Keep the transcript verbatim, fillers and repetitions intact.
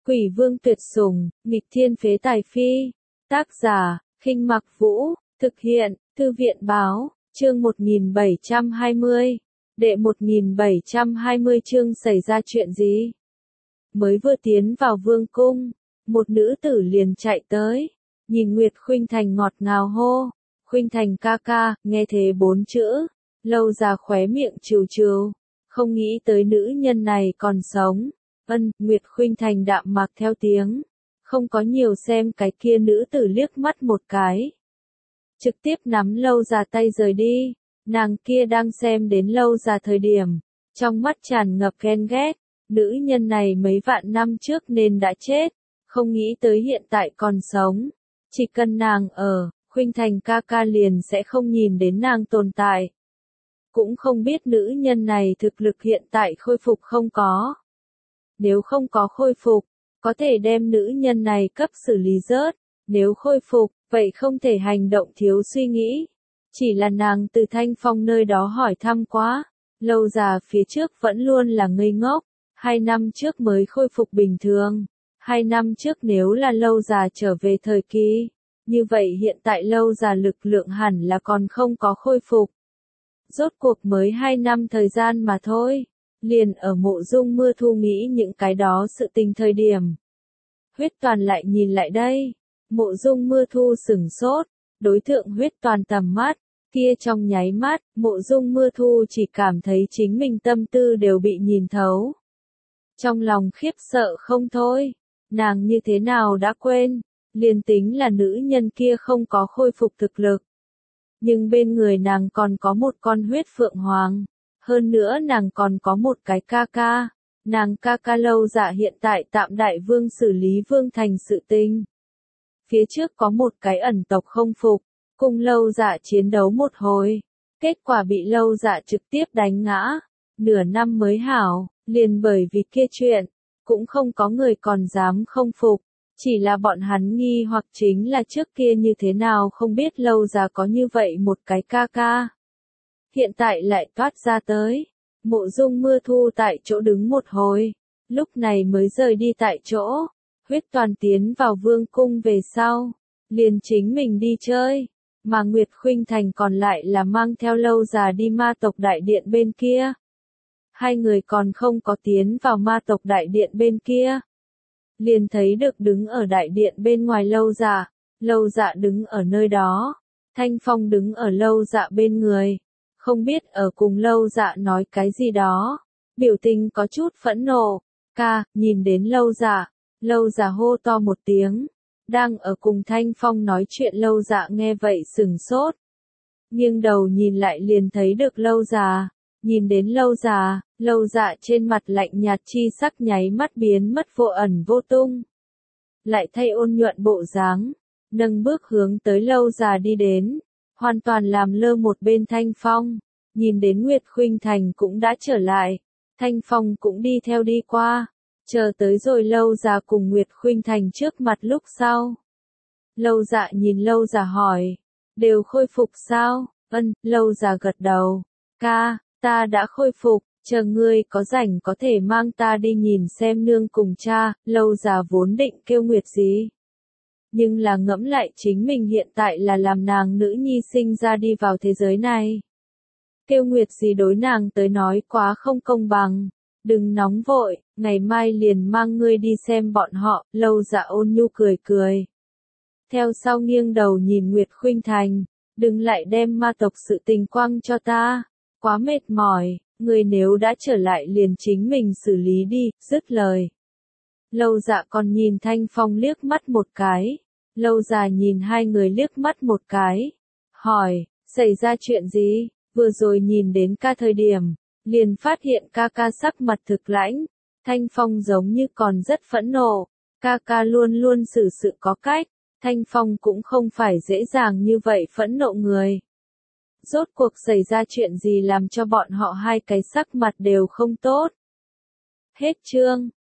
Quỷ vương tuyệt sủng, nghịch thiên phế tài phi. Tác giả, Khinh Mặc Vũ, thực hiện, Thư viện Báo, chương một nghìn bảy trăm hai mươi. Đệ một nghìn bảy trăm hai mươi chương xảy ra chuyện gì? Mới vừa tiến vào vương cung, một nữ tử liền chạy tới, nhìn Nguyệt Khuynh Thành ngọt ngào hô, Khuynh Thành ca ca, nghe thế bốn chữ, Lâu Già khóe miệng trừ trừ, không nghĩ tới nữ nhân này còn sống. Ân, Nguyệt Khuynh Thành đạm mạc theo tiếng, không có nhiều xem cái kia nữ tử liếc mắt một cái. Trực tiếp nắm Lâu Già tay rời đi, nàng kia đang xem đến Lâu Già thời điểm, trong mắt tràn ngập ghen ghét, nữ nhân này mấy vạn năm trước nên đã chết, không nghĩ tới hiện tại còn sống. Chỉ cần nàng ở, Khuynh Thành ca ca liền sẽ không nhìn đến nàng tồn tại. Cũng không biết nữ nhân này thực lực hiện tại khôi phục không có. Nếu không có khôi phục, có thể đem nữ nhân này cấp xử lý rớt. Nếu khôi phục, vậy không thể hành động thiếu suy nghĩ. Chỉ là nàng từ Thanh Phong nơi đó hỏi thăm quá. Lâu Già phía trước vẫn luôn là ngây ngốc. Hai năm trước mới khôi phục bình thường. Hai năm trước nếu là Lâu Già trở về thời kỳ. Như vậy hiện tại Lâu Già lực lượng hẳn là còn không có khôi phục. Rốt cuộc mới hai năm thời gian mà thôi. Liền ở Mộ Dung Mưa Thu nghĩ những cái đó sự tình thời điểm. Huyết Toàn lại nhìn lại đây. Mộ Dung Mưa Thu sửng sốt, đối tượng Huyết Toàn tầm mắt, kia trong nháy mắt, Mộ Dung Mưa Thu chỉ cảm thấy chính mình tâm tư đều bị nhìn thấu. Trong lòng khiếp sợ không thôi, nàng như thế nào đã quên, liền tính là nữ nhân kia không có khôi phục thực lực. Nhưng bên người nàng còn có một con huyết phượng hoàng. Hơn nữa nàng còn có một cái ca ca, nàng ca ca Lâu Dạ hiện tại tạm đại vương xử lý vương thành sự tình. Phía trước có một cái ẩn tộc không phục, cùng Lâu Dạ chiến đấu một hồi, kết quả bị Lâu Dạ trực tiếp đánh ngã, nửa năm mới hảo, liền bởi vì kia chuyện, cũng không có người còn dám không phục, chỉ là bọn hắn nghi hoặc chính là trước kia như thế nào không biết Lâu Dạ có như vậy một cái ca ca. Hiện tại lại toát ra tới. Mộ Dung Mưa Thu tại chỗ đứng một hồi, lúc này mới rời đi tại chỗ. Huyết Toàn tiến vào vương cung về sau, liền chính mình đi chơi, mà Nguyệt Khuynh Thành còn lại là mang theo Lâu Già đi ma tộc đại điện bên kia. Hai người còn không có tiến vào ma tộc đại điện bên kia. Liền thấy được đứng ở đại điện bên ngoài Lâu Già, Lâu Dạ đứng ở nơi đó, Thanh Phong đứng ở Lâu Dạ bên người. Không biết ở cùng Lâu Dạ nói cái gì đó, biểu tình có chút phẫn nộ, ca, nhìn đến Lâu Dạ, Lâu Dạ hô to một tiếng, đang ở cùng Thanh Phong nói chuyện Lâu Dạ nghe vậy sửng sốt, nghiêng đầu nhìn lại liền thấy được Lâu Dạ, nhìn đến Lâu Dạ, Lâu Dạ trên mặt lạnh nhạt chi sắc nháy mắt biến mất vô ẩn vô tung, lại thay ôn nhuận bộ dáng, nâng bước hướng tới Lâu Dạ đi đến. Hoàn toàn làm lơ một bên Thanh Phong, nhìn đến Nguyệt Khuynh Thành cũng đã trở lại, Thanh Phong cũng đi theo đi qua, chờ tới rồi Lâu Già cùng Nguyệt Khuynh Thành trước mặt lúc sau. Lâu Dạ nhìn Lâu Già hỏi, đều khôi phục sao? Ân, Lâu Già gật đầu, ca, ta đã khôi phục, chờ ngươi có rảnh có thể mang ta đi nhìn xem nương cùng cha. Lâu Già vốn định kêu Nguyệt gì. Nhưng là ngẫm lại chính mình hiện tại là làm nàng nữ nhi sinh ra đi vào thế giới này. Kêu Nguyệt gì đối nàng tới nói quá không công bằng. Đừng nóng vội, ngày mai liền mang ngươi đi xem bọn họ. Lâu Dạ ôn nhu cười cười. Theo sau nghiêng đầu nhìn Nguyệt Khuynh Thành, đừng lại đem ma tộc sự tình quăng cho ta. Quá mệt mỏi, ngươi nếu đã trở lại liền chính mình xử lý đi, dứt lời. Lâu Dạ còn nhìn Thanh Phong liếc mắt một cái. Lâu Già nhìn hai người liếc mắt một cái, hỏi, xảy ra chuyện gì? Vừa rồi nhìn đến ca thời điểm, liền phát hiện ca ca sắc mặt thực lãnh, Thanh Phong giống như còn rất phẫn nộ, ca ca luôn luôn xử sự có cách, Thanh Phong cũng không phải dễ dàng như vậy phẫn nộ người. Rốt cuộc xảy ra chuyện gì làm cho bọn họ hai cái sắc mặt đều không tốt? Hết chương.